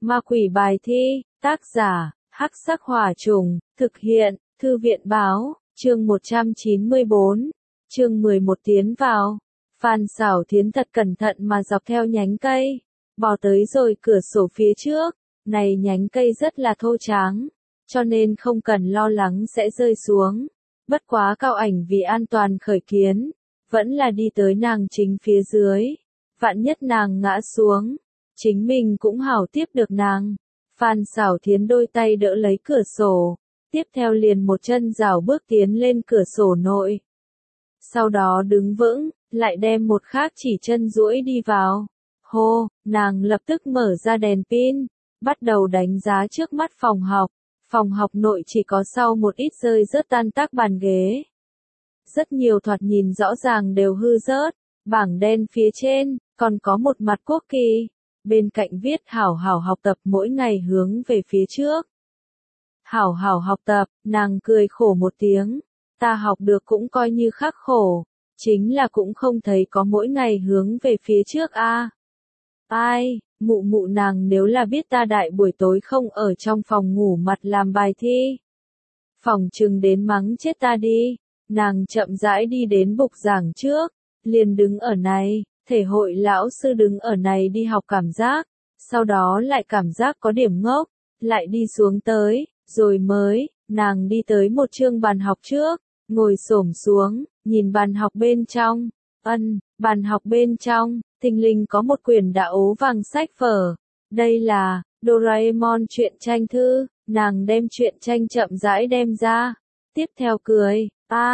Ma quỷ bài thi, tác giả, Hắc Sắc Hỏa Trùng, thực hiện, Thư viện báo, chương 194, chương 11 tiến vào. Phan Xảo Thiến thật cẩn thận mà dọc theo nhánh cây, bò tới rồi cửa sổ phía trước, này nhánh cây rất là thô tráng, cho nên không cần lo lắng sẽ rơi xuống. Bất quá Cao Ảnh vì an toàn khởi kiến, vẫn là đi tới nàng chính phía dưới, vạn nhất nàng ngã xuống, chính mình cũng hảo tiếp được nàng. Phan Xảo Thiến đôi tay đỡ lấy cửa sổ, tiếp theo liền một chân rảo bước tiến lên cửa sổ nội. Sau đó đứng vững, lại đem một khác chỉ chân duỗi đi vào. Hô, nàng lập tức mở ra đèn pin, bắt đầu đánh giá trước mắt phòng học. Phòng học nội chỉ có sau một ít rơi rớt tan tác bàn ghế. Rất nhiều thoạt nhìn rõ ràng đều hư rớt, bảng đen phía trên, còn có một mặt quốc kỳ. Bên cạnh viết hảo hảo học tập mỗi ngày hướng về phía trước. Hảo hảo học tập, nàng cười khổ một tiếng. Ta học được cũng coi như khắc khổ, chính là cũng không thấy có mỗi ngày hướng về phía trước a. Ai, mụ nàng nếu là biết ta đại buổi tối không ở trong phòng ngủ mặt làm bài thi. Phòng chừng đến mắng chết ta đi, nàng chậm rãi đi đến bục giảng trước, liền đứng ở này, thể hội lão sư đứng ở này đi học cảm giác, sau đó lại cảm giác có điểm ngốc, lại đi xuống tới, rồi mới, nàng đi tới một chương bàn học trước, ngồi xổm xuống, nhìn bàn học bên trong, bàn học bên trong, thình lình có một quyển đã ố vàng sách vở, đây là Doraemon truyện tranh thư, nàng đem truyện tranh chậm rãi đem ra, tiếp theo cười,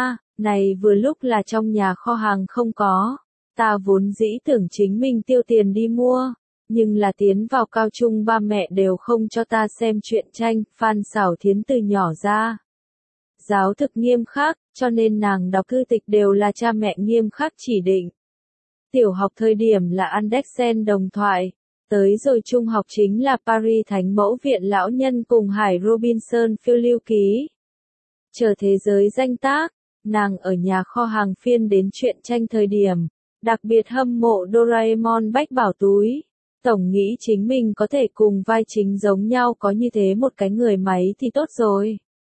này vừa lúc là trong nhà kho hàng không có, ta vốn dĩ tưởng chính mình tiêu tiền đi mua, nhưng là tiến vào cao trung ba mẹ đều không cho ta xem truyện tranh. Phan Xảo Thiến từ nhỏ ra giáo thực nghiêm khắc, cho nên nàng đọc thư tịch đều là cha mẹ nghiêm khắc chỉ định. Tiểu học thời điểm là Andersen đồng thoại, tới rồi trung học chính là Paris Thánh Mẫu Viện Lão Nhân cùng Hải Robinson phiêu lưu ký. Chờ thế giới danh tác, nàng ở nhà kho hàng phiên đến truyện tranh thời điểm, đặc biệt hâm mộ Doraemon bách bảo túi. Tổng nghĩ chính mình có thể cùng vai chính giống nhau có như thế một cái người máy thì tốt rồi.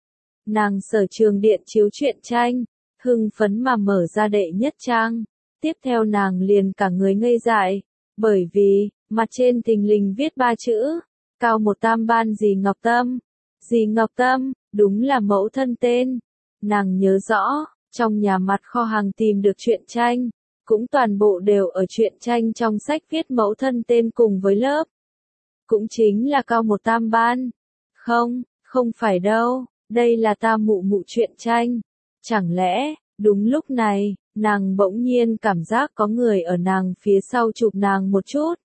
Nàng sở trường điện chiếu truyện tranh, hưng phấn mà mở ra đệ nhất trang. Tiếp theo nàng liền cả người ngây dại, bởi vì, mặt trên thình lình viết 3 chữ, cao một tam ban dì Ngọc Tâm. Dì Ngọc Tâm, đúng là mẫu thân tên. Nàng nhớ rõ, trong nhà mặt kho hàng tìm được truyện tranh, cũng toàn bộ đều ở truyện tranh trong sách viết mẫu thân tên cùng với lớp. Cũng chính là cao một tam ban. Không phải đâu, đây là ta mụ truyện tranh. Chẳng lẽ, đúng lúc này, nàng bỗng nhiên cảm giác có người ở nàng phía sau chụp nàng một chút.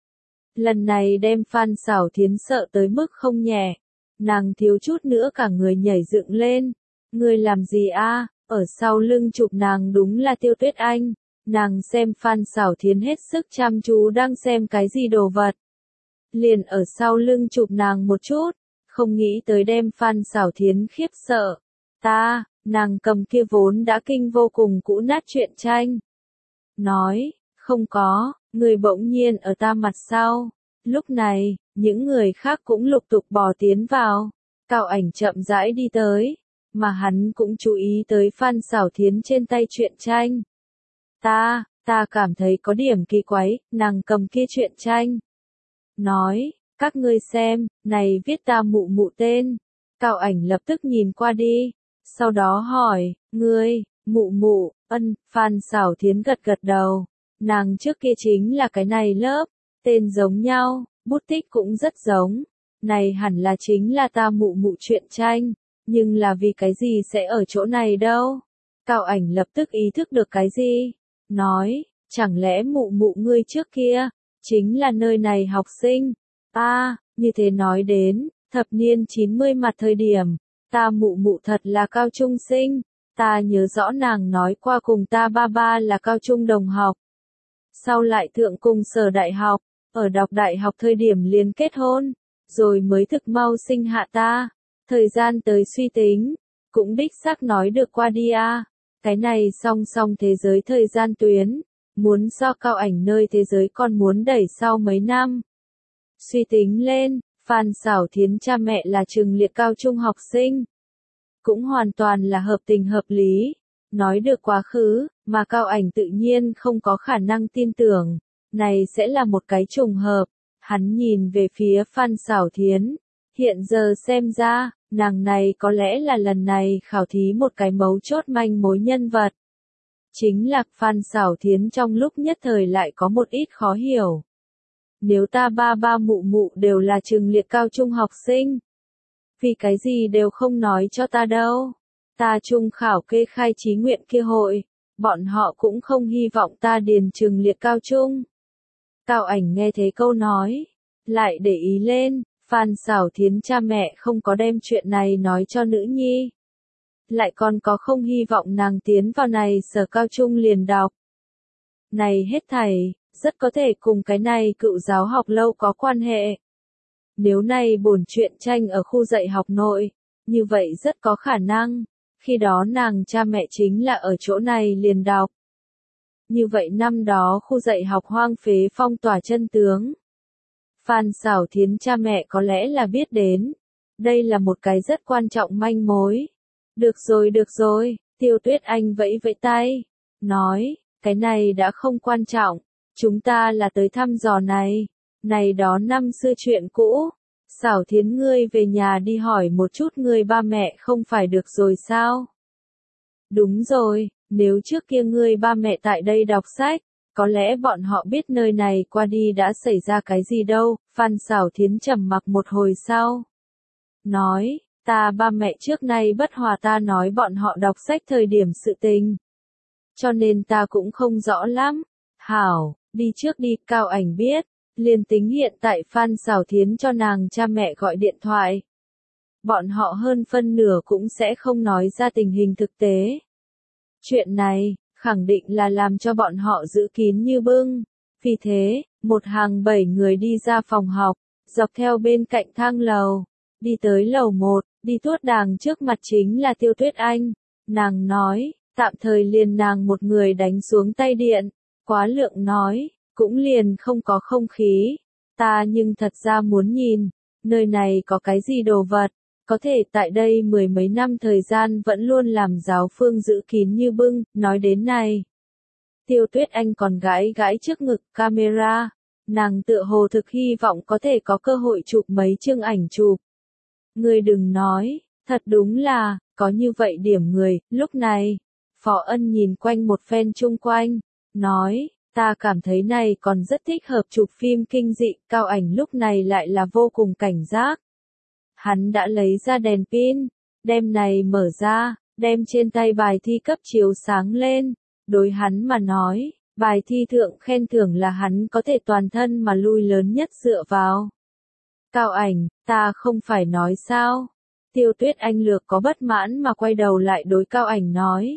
Lần này đem Phan Xảo Thiến sợ tới mức không nhẹ. Nàng thiếu chút nữa cả người nhảy dựng lên. Người làm gì a? Ở sau lưng chụp nàng đúng là Tiêu Tuyết Anh. Nàng xem Phan Xảo Thiến hết sức chăm chú đang xem cái gì đồ vật. Liền ở sau lưng chụp nàng một chút, không nghĩ tới đem Phan Xảo Thiến khiếp sợ. Nàng cầm kia vốn đã kinh vô cùng cũ nát truyện tranh. Nói, không có, người bỗng nhiên ở ta mặt sau. Lúc này, những người khác cũng lục tục bò tiến vào. Cao Ảnh chậm rãi đi tới, mà hắn cũng chú ý tới Phan Xảo Thiến trên tay truyện tranh. Ta cảm thấy có điểm kỳ quái, nàng cầm kia truyện tranh. Nói, các ngươi xem, này viết ta mụ tên. Cao Ảnh lập tức nhìn qua đi, sau đó hỏi, ngươi, mụ, Phan Xảo Thiến gật đầu. Nàng trước kia chính là cái này lớp, tên giống nhau, bút tích cũng rất giống. Này hẳn là chính là ta mụ truyện tranh, nhưng là vì cái gì sẽ ở chỗ này đâu? Cao Ảnh lập tức ý thức được cái gì? Nói, chẳng lẽ mụ ngươi trước kia, chính là nơi này học sinh? Như thế nói đến, thập niên 90 mặt thời điểm, ta mụ thật là cao trung sinh, ta nhớ rõ nàng nói qua cùng ta ba là cao trung đồng học. Sau lại thượng cùng sở đại học, ở đọc đại học thời điểm liền kết hôn, rồi mới thực mau sinh hạ ta. Thời gian tới suy tính, cũng đích xác nói được qua đi a. Cái này song thế giới thời gian tuyến, muốn do Cao Ảnh nơi thế giới còn muốn đẩy sau mấy năm. Suy tính lên, Phan Xảo Thiến cha mẹ là trường liệt cao trung học sinh. Cũng hoàn toàn là hợp tình hợp lý. Nói được quá khứ, mà Cao Ảnh tự nhiên không có khả năng tin tưởng. Này sẽ là một cái trùng hợp. Hắn nhìn về phía Phan Xảo Thiến. Hiện giờ xem ra, nàng này có lẽ là lần này khảo thí một cái mấu chốt manh mối nhân vật. Chính là Phan Xảo Thiến trong lúc nhất thời lại có một ít khó hiểu. Nếu ta ba ba mụ mụ đều là trường liệt cao trung học sinh, vì cái gì đều không nói cho ta đâu. Ta trung khảo kê khai chí nguyện kia hội, bọn họ cũng không hy vọng ta điền trường liệt cao trung. Cao Ảnh nghe thấy câu nói, lại để ý lên, Phan Xảo Thiến cha mẹ không có đem chuyện này nói cho nữ nhi. Lại còn có không hy vọng nàng tiến vào này sở cao trung liền đọc. Này hết thảy, rất có thể cùng cái này cựu giáo học lâu có quan hệ. Nếu này bổn truyện tranh ở khu dạy học nội, như vậy rất có khả năng, khi đó nàng cha mẹ chính là ở chỗ này liền đọc. Như vậy năm đó khu dạy học hoang phế phong tỏa chân tướng. Phan Xảo Thiến cha mẹ có lẽ là biết đến. Đây là một cái rất quan trọng manh mối. Được rồi, Tiêu Tuyết Anh vẫy vẫy tay. Nói, cái này đã không quan trọng. Chúng ta là tới thăm dò này. Này đó năm xưa chuyện cũ. Xảo Thiến ngươi về nhà đi hỏi một chút ngươi ba mẹ không phải được rồi sao? Đúng rồi, nếu trước kia ngươi ba mẹ tại đây đọc sách, có lẽ bọn họ biết nơi này qua đi đã xảy ra cái gì đâu. Phan Xảo Thiến trầm mặc một hồi sau. Nói, ta ba mẹ trước nay bất hòa ta nói bọn họ đọc sách thời điểm sự tình. Cho nên ta cũng không rõ lắm. Hảo, đi trước đi, Cao Ảnh biết. Liền tính hiện tại Phan Xảo Thiến cho nàng cha mẹ gọi điện thoại. Bọn họ hơn phân nửa cũng sẽ không nói ra tình hình thực tế. Chuyện này, khẳng định là làm cho bọn họ giữ kín như bưng. Vì thế, một hàng 7 người đi ra phòng học, dọc theo bên cạnh thang lầu, đi tới lầu 1, đi tuốt đàng trước mặt chính là Tiêu Tuyết Anh. Nàng nói, tạm thời liền nàng một người đánh xuống tay điện. Quá Lượng nói, cũng liền không có không khí. Ta nhưng thật ra muốn nhìn, nơi này có cái gì đồ vật, có thể tại đây mười mấy năm thời gian vẫn luôn làm giáo phương giữ kín như bưng. Nói đến này, Tiêu Tuyết Anh còn gãi gãi trước ngực camera, nàng tựa hồ thực hy vọng có thể có cơ hội chụp mấy chương ảnh chụp. Ngươi đừng nói, thật đúng là, có như vậy điểm người. Lúc này, Phó Ân nhìn quanh một phen chung quanh, nói, ta cảm thấy này còn rất thích hợp chụp phim kinh dị. Cao Ảnh lúc này lại là vô cùng cảnh giác. Hắn đã lấy ra đèn pin, đem này mở ra, đem trên tay bài thi cấp chiếu sáng lên. Đối hắn mà nói, bài thi thượng khen thưởng là hắn có thể toàn thân mà lui lớn nhất dựa vào. Cao Ảnh, ta không phải nói sao? Tiêu Tuyết Anh lược có bất mãn mà quay đầu lại đối Cao Ảnh nói.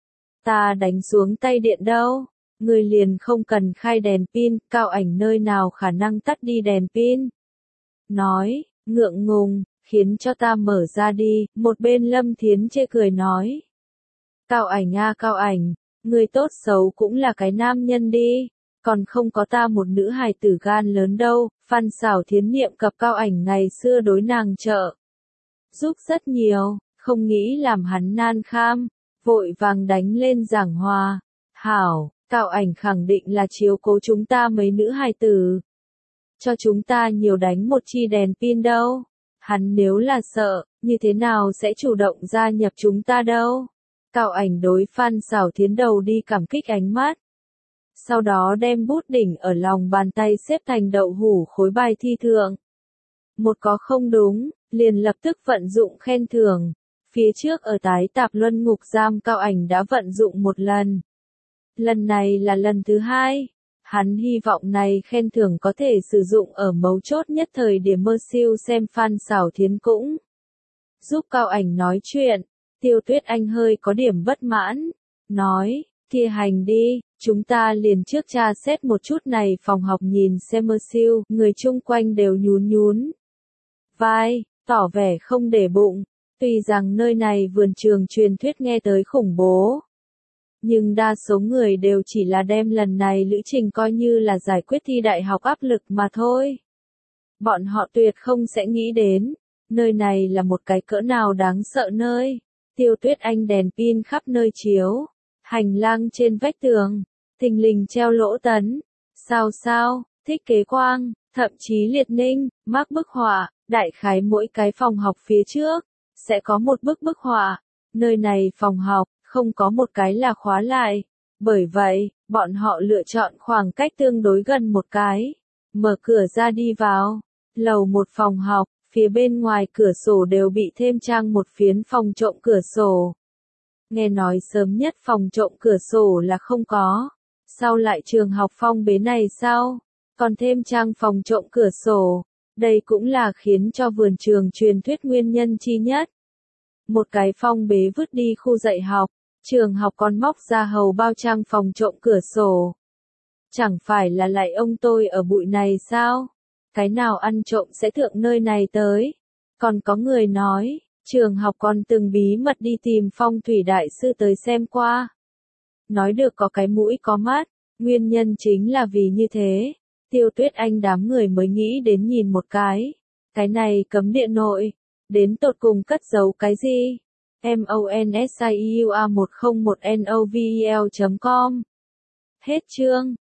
Ta đánh xuống tay điện đâu, người liền không cần khai đèn pin. Cao Ảnh nơi nào khả năng tắt đi đèn pin. Nói, ngượng ngùng, khiến cho ta mở ra đi. Một bên Lâm Thiến chê cười nói. Cao Ảnh a Cao Ảnh, người tốt xấu cũng là cái nam nhân đi, còn không có ta một nữ hài tử gan lớn đâu. Phan Xảo Thiến niệm cập Cao Ảnh ngày xưa đối nàng trợ giúp rất nhiều, không nghĩ làm hắn nan kham, vội vàng đánh lên giảng hòa. Hảo, Cao Ảnh khẳng định là chiếu cố chúng ta mấy nữ hài tử, cho chúng ta nhiều đánh một chi đèn pin đâu. Hắn nếu là sợ, như thế nào sẽ chủ động gia nhập chúng ta đâu. Cao Ảnh đối Phan Xảo Thiến đầu đi cảm kích ánh mắt. Sau đó đem bút đỉnh ở lòng bàn tay xếp thành đậu hũ khối bài thi thượng. Một có không đúng, liền lập tức vận dụng khen thưởng. Phía trước ở tái tạp luân ngục giam Cao Ảnh đã vận dụng một lần. Lần này là lần thứ 2. Hắn hy vọng này khen thưởng có thể sử dụng ở mấu chốt nhất thời điểm mơ siêu xem. Phan Xảo Thiến cũng giúp Cao Ảnh nói chuyện. Tiêu Tuyết Anh hơi có điểm bất mãn, nói, kia hành đi, chúng ta liền trước tra xét một chút này phòng học nhìn xem mơ siêu. Người chung quanh đều nhún nhún vai, tỏ vẻ không để bụng. Tuy rằng nơi này vườn trường truyền thuyết nghe tới khủng bố, nhưng đa số người đều chỉ là đem lần này lữ trình coi như là giải quyết thi đại học áp lực mà thôi. bọn họ tuyệt không sẽ nghĩ đến, nơi này là một cái cỡ nào đáng sợ nơi. Tiêu Tuyết Anh đèn pin khắp nơi chiếu, hành lang trên vách tường, thình lình treo lỗ tấn, sao, thích kế quang, thậm chí liệt ninh, mác bức họa, đại khái mỗi cái phòng học phía trước, sẽ có một bức họa. Nơi này phòng học, không có một cái là khóa lại. Bởi vậy, bọn họ lựa chọn khoảng cách tương đối gần một cái. Mở cửa ra đi vào. Lầu một phòng học, phía bên ngoài cửa sổ đều bị thêm trang một phiến phòng trộm cửa sổ. Nghe nói sớm nhất phòng trộm cửa sổ là không có. Sao lại trường học phong bế này sao? Còn thêm trang phòng trộm cửa sổ. Đây cũng là khiến cho vườn trường truyền thuyết nguyên nhân chi nhất. Một cái phong bế vứt đi khu dạy học, trường học còn móc ra hầu bao trang phòng trộm cửa sổ. Chẳng phải là lại ông tôi ở bụi này sao? Cái nào ăn trộm sẽ thượng nơi này tới? Còn có người nói, trường học còn từng bí mật đi tìm phong thủy đại sư tới xem qua. Nói được có cái mũi có mắt, nguyên nhân chính là vì như thế. Tiêu Tuyết Anh đám người mới nghĩ đến nhìn một cái này cấm địa nội, đến tột cùng cất giấu cái gì? MONSIUA101NOVEL.com. Hết chương.